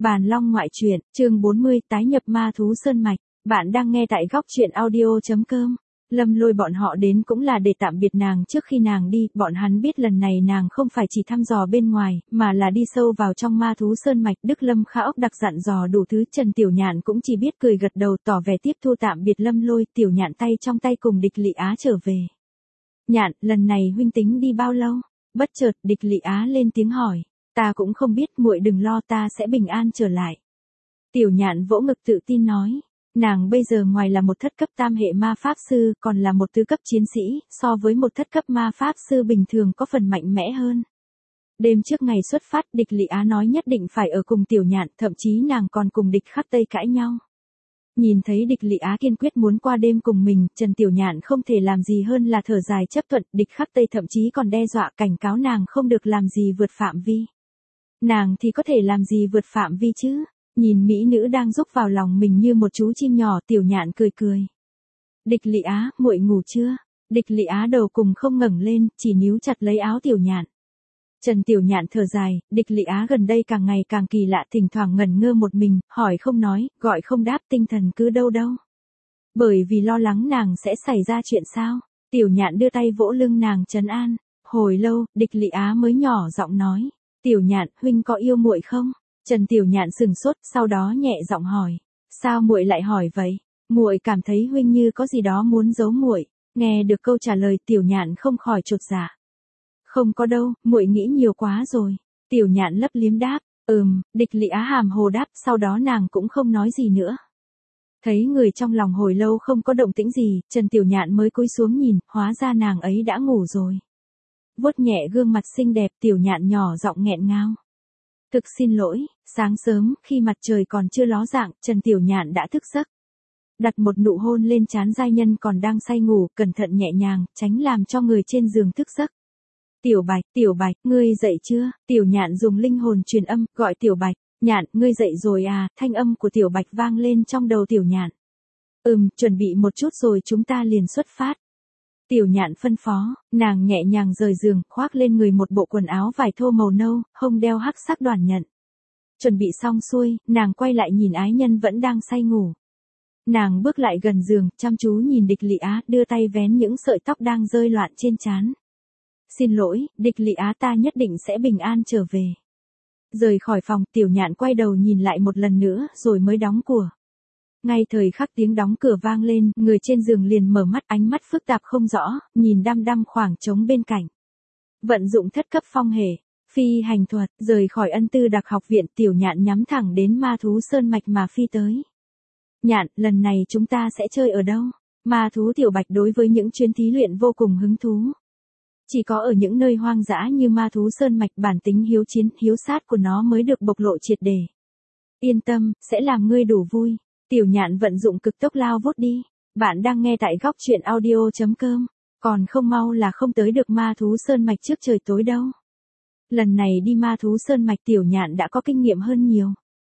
Bàn Long ngoại truyện, chương 40, tái nhập ma thú sơn mạch. Bạn đang nghe tại góc truyện audio.com. Lâm Lôi bọn họ đến cũng là để tạm biệt nàng trước khi nàng đi, bọn hắn biết lần này nàng không phải chỉ thăm dò bên ngoài, mà là đi sâu vào trong ma thú sơn mạch. Đức Lâm Khả Ốc đặc dặn dò đủ thứ, Trần Tiểu Nhạn cũng chỉ biết cười gật đầu tỏ vẻ tiếp thu tạm biệt Lâm Lôi. Tiểu Nhạn tay trong tay cùng Địch Lị Á trở về. Nhạn, lần này huynh tính đi bao lâu? Bất chợt Địch Lị Á lên tiếng hỏi. Ta cũng không biết, muội đừng lo, ta sẽ bình an trở lại. Tiểu Nhạn vỗ ngực tự tin nói. Nàng bây giờ ngoài là một thất cấp tam hệ ma pháp sư, còn là một tứ cấp chiến sĩ, so với một thất cấp ma pháp sư bình thường có phần mạnh mẽ hơn. Đêm trước ngày xuất phát, Địch Lị Á nói nhất định phải ở cùng Tiểu Nhạn, thậm chí nàng còn cùng Địch Khắc Tây cãi nhau. Nhìn thấy Địch Lị Á kiên quyết muốn qua đêm cùng mình, Trần Tiểu Nhạn không thể làm gì hơn là thở dài chấp thuận. Địch Khắc Tây thậm chí còn đe dọa cảnh cáo nàng không được làm gì vượt phạm vi. Nàng thì có thể làm gì vượt phạm vi chứ? Nhìn mỹ nữ đang rúc vào lòng mình như một chú chim nhỏ, Tiểu Nhạn cười cười. Địch Lị Á, muội ngủ chưa? Địch Lị Á đầu cùng không ngẩng lên, chỉ níu chặt lấy áo Tiểu Nhạn. Trần Tiểu Nhạn thở dài, Địch Lị Á gần đây càng ngày càng kỳ lạ, thỉnh thoảng ngẩn ngơ một mình, hỏi không nói, gọi không đáp, tinh thần cứ đâu đâu. Bởi vì lo lắng nàng sẽ xảy ra chuyện sao? Tiểu Nhạn đưa tay vỗ lưng nàng trấn an. Hồi lâu, Địch Lị Á mới nhỏ giọng nói. Tiểu Nhạn, huynh có yêu muội không? Trần Tiểu Nhạn sừng sốt, sau đó nhẹ giọng hỏi. Sao muội lại hỏi vậy? Muội cảm thấy huynh như có gì đó muốn giấu muội. Nghe được câu trả lời, Tiểu Nhạn không khỏi chột dạ. Không có đâu, muội nghĩ nhiều quá rồi. Tiểu Nhạn lấp liếm đáp. Địch Lị Á hàm hồ đáp, sau đó nàng cũng không nói gì nữa. Thấy người trong lòng hồi lâu không có động tĩnh gì, Trần Tiểu Nhạn mới cúi xuống nhìn, hóa ra nàng ấy đã ngủ rồi. Vuốt nhẹ gương mặt xinh đẹp, Tiểu Nhạn nhỏ giọng nghẹn ngào. Thực xin lỗi, sáng sớm, khi mặt trời còn chưa ló dạng, Trần Tiểu Nhạn đã thức giấc. Đặt một nụ hôn lên trán giai nhân còn đang say ngủ, cẩn thận nhẹ nhàng, tránh làm cho người trên giường thức giấc. Tiểu Bạch, ngươi dậy chưa? Tiểu Nhạn dùng linh hồn truyền âm, gọi Tiểu Bạch. Nhạn, ngươi dậy rồi à? Thanh âm của Tiểu Bạch vang lên trong đầu Tiểu Nhạn. Chuẩn bị một chút rồi chúng ta liền xuất phát. Tiểu Nhạn phân phó, nàng nhẹ nhàng rời giường, khoác lên người một bộ quần áo vải thô màu nâu, hông đeo hắc sắc đoàn nhận. Chuẩn bị xong xuôi, nàng quay lại nhìn ái nhân vẫn đang say ngủ. Nàng bước lại gần giường, chăm chú nhìn Địch Lị Á, đưa tay vén những sợi tóc đang rơi loạn trên trán. Xin lỗi, Địch Lị Á, ta nhất định sẽ bình an trở về. Rời khỏi phòng, Tiểu Nhạn quay đầu nhìn lại một lần nữa, rồi mới đóng cửa. Ngay thời khắc tiếng đóng cửa vang lên, người trên giường liền mở mắt, ánh mắt phức tạp không rõ, nhìn đăm đăm khoảng trống bên cạnh. Vận dụng thất cấp phong hệ, phi hành thuật, rời khỏi Ân Tư Đặc học viện, Tiểu Nhạn nhắm thẳng đến ma thú sơn mạch mà phi tới. Nhạn, lần này chúng ta sẽ chơi ở đâu? Ma thú Tiểu Bạch đối với những chuyến thí luyện vô cùng hứng thú. Chỉ có ở những nơi hoang dã như ma thú sơn mạch, bản tính hiếu chiến, hiếu sát của nó mới được bộc lộ triệt để. Yên tâm, sẽ làm ngươi đủ vui. Tiểu Nhạn vận dụng cực tốc lao vút đi. Bạn đang nghe tại góc truyện audio.com. Còn không mau là không tới được ma thú sơn mạch trước trời tối đâu. Lần này đi ma thú sơn mạch, Tiểu Nhạn đã có kinh nghiệm hơn nhiều.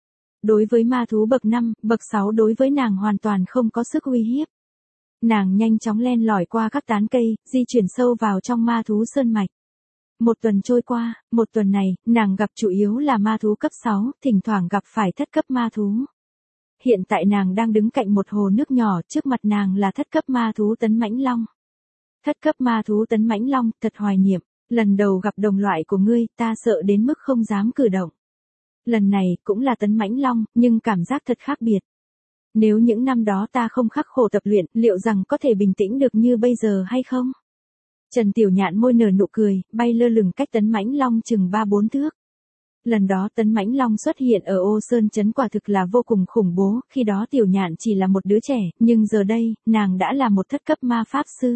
Đối với ma thú bậc 5, bậc 6 đối với nàng hoàn toàn không có sức uy hiếp. Nàng nhanh chóng len lỏi qua các tán cây, di chuyển sâu vào trong ma thú sơn mạch. Một tuần trôi qua, một tuần này, nàng gặp chủ yếu là ma thú cấp 6, thỉnh thoảng gặp phải thất cấp ma thú. Hiện tại nàng đang đứng cạnh một hồ nước nhỏ, trước mặt nàng là thất cấp ma thú Tấn Mãnh Long. Thất cấp ma thú Tấn Mãnh Long, thật hoài niệm, lần đầu gặp đồng loại của ngươi, ta sợ đến mức không dám cử động. Lần này, cũng là Tấn Mãnh Long, nhưng cảm giác thật khác biệt. Nếu những năm đó ta không khắc khổ tập luyện, liệu rằng có thể bình tĩnh được như bây giờ hay không? Trần Tiểu Nhạn môi nở nụ cười, bay lơ lửng cách Tấn Mãnh Long chừng 3-4 thước. Lần đó Tấn Mãnh Long xuất hiện ở Ô Sơn Trấn quả thực là vô cùng khủng bố, khi đó Tiểu Nhạn chỉ là một đứa trẻ, nhưng giờ đây, nàng đã là một thất cấp ma pháp sư.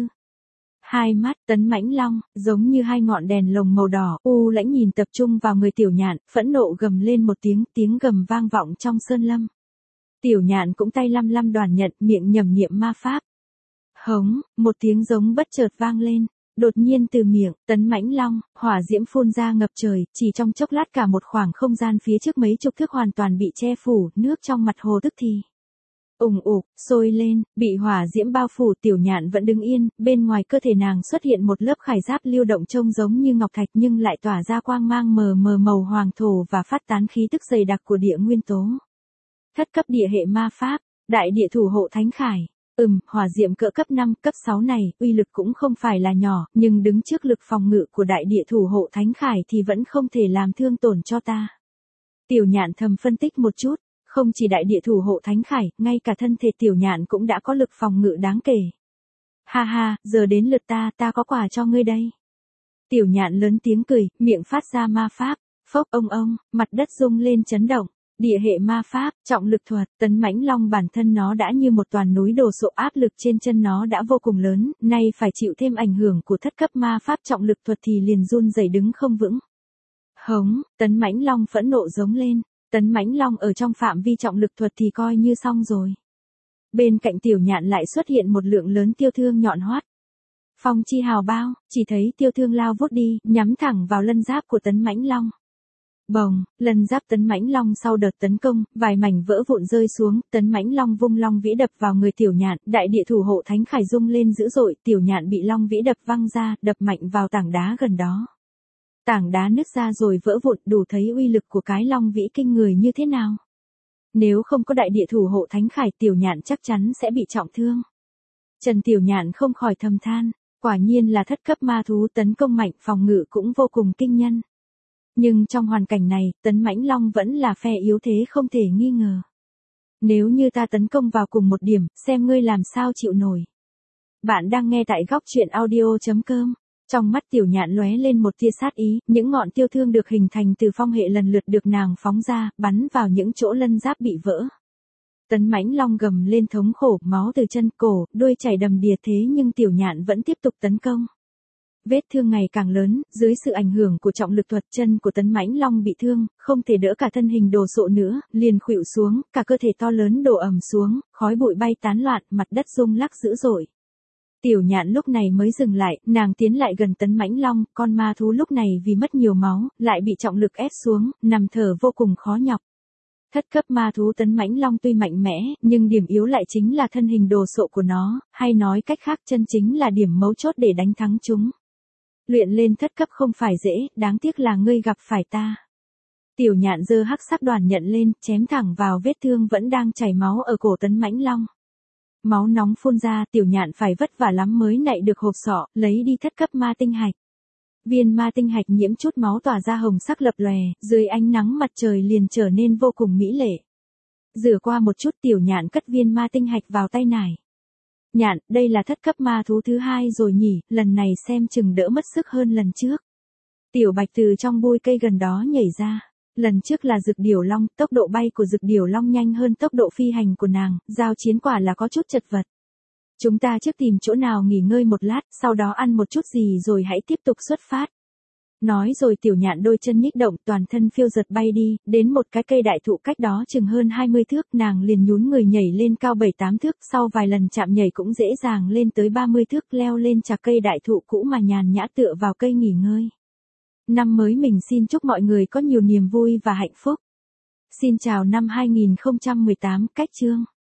Hai mắt Tấn Mãnh Long, giống như hai ngọn đèn lồng màu đỏ, u lãnh nhìn tập trung vào người Tiểu Nhạn, phẫn nộ gầm lên một tiếng, tiếng gầm vang vọng trong sơn lâm. Tiểu Nhạn cũng tay lăm lăm đoàn nhận, miệng nhẩm niệm ma pháp. Hống, một tiếng giống bất chợt vang lên. Đột nhiên từ miệng, Tấn Mãnh Long, hỏa diễm phun ra ngập trời, chỉ trong chốc lát cả một khoảng không gian phía trước mấy chục thước hoàn toàn bị che phủ, nước trong mặt hồ tức thì Ùng ục, sôi lên, bị hỏa diễm bao phủ, Tiểu Nhạn vẫn đứng yên, bên ngoài cơ thể nàng xuất hiện một lớp khải giáp lưu động trông giống như ngọc thạch nhưng lại tỏa ra quang mang mờ mờ màu hoàng thổ và phát tán khí tức dày đặc của địa nguyên tố. Thất cấp địa hệ ma pháp, đại địa thủ hộ thánh khải. Hỏa diệm cỡ cấp 5, cấp 6 này, uy lực cũng không phải là nhỏ, nhưng đứng trước lực phòng ngự của đại địa thủ hộ thánh khải thì vẫn không thể làm thương tổn cho ta. Tiểu Nhạn thầm phân tích một chút, không chỉ đại địa thủ hộ thánh khải, ngay cả thân thể Tiểu Nhạn cũng đã có lực phòng ngự đáng kể. Ha ha, giờ đến lượt ta có quà cho ngươi đây. Tiểu Nhạn lớn tiếng cười, miệng phát ra ma pháp, phốc ông, mặt đất rung lên chấn động. Địa hệ ma pháp, trọng lực thuật, Tấn Mãnh Long bản thân nó đã như một toàn núi đổ sộ, áp lực trên chân nó đã vô cùng lớn, nay phải chịu thêm ảnh hưởng của thất cấp ma pháp trọng lực thuật thì liền run rẩy đứng không vững. Hống, Tấn Mãnh Long phẫn nộ giống lên, Tấn Mãnh Long ở trong phạm vi trọng lực thuật thì coi như xong rồi. Bên cạnh Tiểu Nhạn lại xuất hiện một lượng lớn tiêu thương nhọn hoắt. Phong chi hào bao, chỉ thấy tiêu thương lao vút đi, nhắm thẳng vào lân giáp của Tấn Mãnh Long. Bồng, lân giáp Tấn Mãnh Long sau đợt tấn công, vài mảnh vỡ vụn rơi xuống, Tấn Mãnh Long vung long vĩ đập vào người Tiểu Nhạn, đại địa thủ hộ thánh khải rung lên dữ dội, Tiểu Nhạn bị long vĩ đập văng ra, đập mạnh vào tảng đá gần đó. Tảng đá nứt ra rồi vỡ vụn, đủ thấy uy lực của cái long vĩ kinh người như thế nào. Nếu không có đại địa thủ hộ thánh khải, Tiểu Nhạn chắc chắn sẽ bị trọng thương. Trần Tiểu Nhạn không khỏi thầm than, quả nhiên là thất cấp ma thú, tấn công mạnh, phòng ngự cũng vô cùng kinh nhân. Nhưng trong hoàn cảnh này, Tấn Mãnh Long vẫn là phe yếu thế không thể nghi ngờ. Nếu như ta tấn công vào cùng một điểm, xem ngươi làm sao chịu nổi. Bạn đang nghe tại góc truyện audio.com. Trong mắt Tiểu Nhạn lóe lên một tia sát ý, những ngọn tiêu thương được hình thành từ phong hệ lần lượt được nàng phóng ra, bắn vào những chỗ lân giáp bị vỡ. Tấn Mãnh Long gầm lên thống khổ, máu từ chân, cổ, đuôi chảy đầm đìa, thế nhưng Tiểu Nhạn vẫn tiếp tục tấn công. Vết thương ngày càng lớn, dưới sự ảnh hưởng của trọng lực thuật, chân của Tấn Mãnh Long bị thương, không thể đỡ, cả thân hình đổ sộ nữa, liền khuỵu xuống, cả cơ thể to lớn đổ ầm xuống, khói bụi bay tán loạn, mặt đất rung lắc dữ dội. Tiểu Nhạn lúc này mới dừng lại, nàng tiến lại gần Tấn Mãnh Long, con ma thú lúc này vì mất nhiều máu, lại bị trọng lực ép xuống, nằm thở vô cùng khó nhọc. Thất cấp ma thú Tấn Mãnh Long tuy mạnh mẽ, nhưng điểm yếu lại chính là thân hình đồ sộ của nó, hay nói cách khác, chân chính là điểm mấu chốt để đánh thắng chúng. Luyện lên thất cấp không phải dễ, đáng tiếc là ngươi gặp phải ta. Tiểu Nhạn giơ hắc sắc đoàn nhận lên, chém thẳng vào vết thương vẫn đang chảy máu ở cổ Tấn Mãnh Long. Máu nóng phun ra, Tiểu Nhạn phải vất vả lắm mới nạy được hộp sọ, lấy đi thất cấp ma tinh hạch. Viên ma tinh hạch nhiễm chút máu tỏa ra hồng sắc lập lòe, dưới ánh nắng mặt trời liền trở nên vô cùng mỹ lệ. Rửa qua một chút, Tiểu Nhạn cất viên ma tinh hạch vào tay nải. Nhạn, đây là thất cấp ma thú thứ 2 rồi nhỉ, lần này xem chừng đỡ mất sức hơn lần trước. Tiểu Bạch từ trong bụi cây gần đó nhảy ra. Lần trước là Dực Điểu Long, tốc độ bay của Dực Điểu Long nhanh hơn tốc độ phi hành của nàng, giao chiến quả là có chút chật vật. Chúng ta trước tìm chỗ nào nghỉ ngơi một lát, sau đó ăn một chút gì rồi hãy tiếp tục xuất phát. Nói rồi Tiểu Nhạn đôi chân nhích động, toàn thân phiêu giật bay đi, đến một cái cây đại thụ cách đó chừng hơn 20 thước, nàng liền nhún người nhảy lên cao 7-8 thước, sau vài lần chạm nhảy cũng dễ dàng lên tới 30 thước, leo lên chạc cây đại thụ cũ mà nhàn nhã tựa vào cây nghỉ ngơi. Năm mới mình xin chúc mọi người có nhiều niềm vui và hạnh phúc. Xin chào năm 2018, cách chương.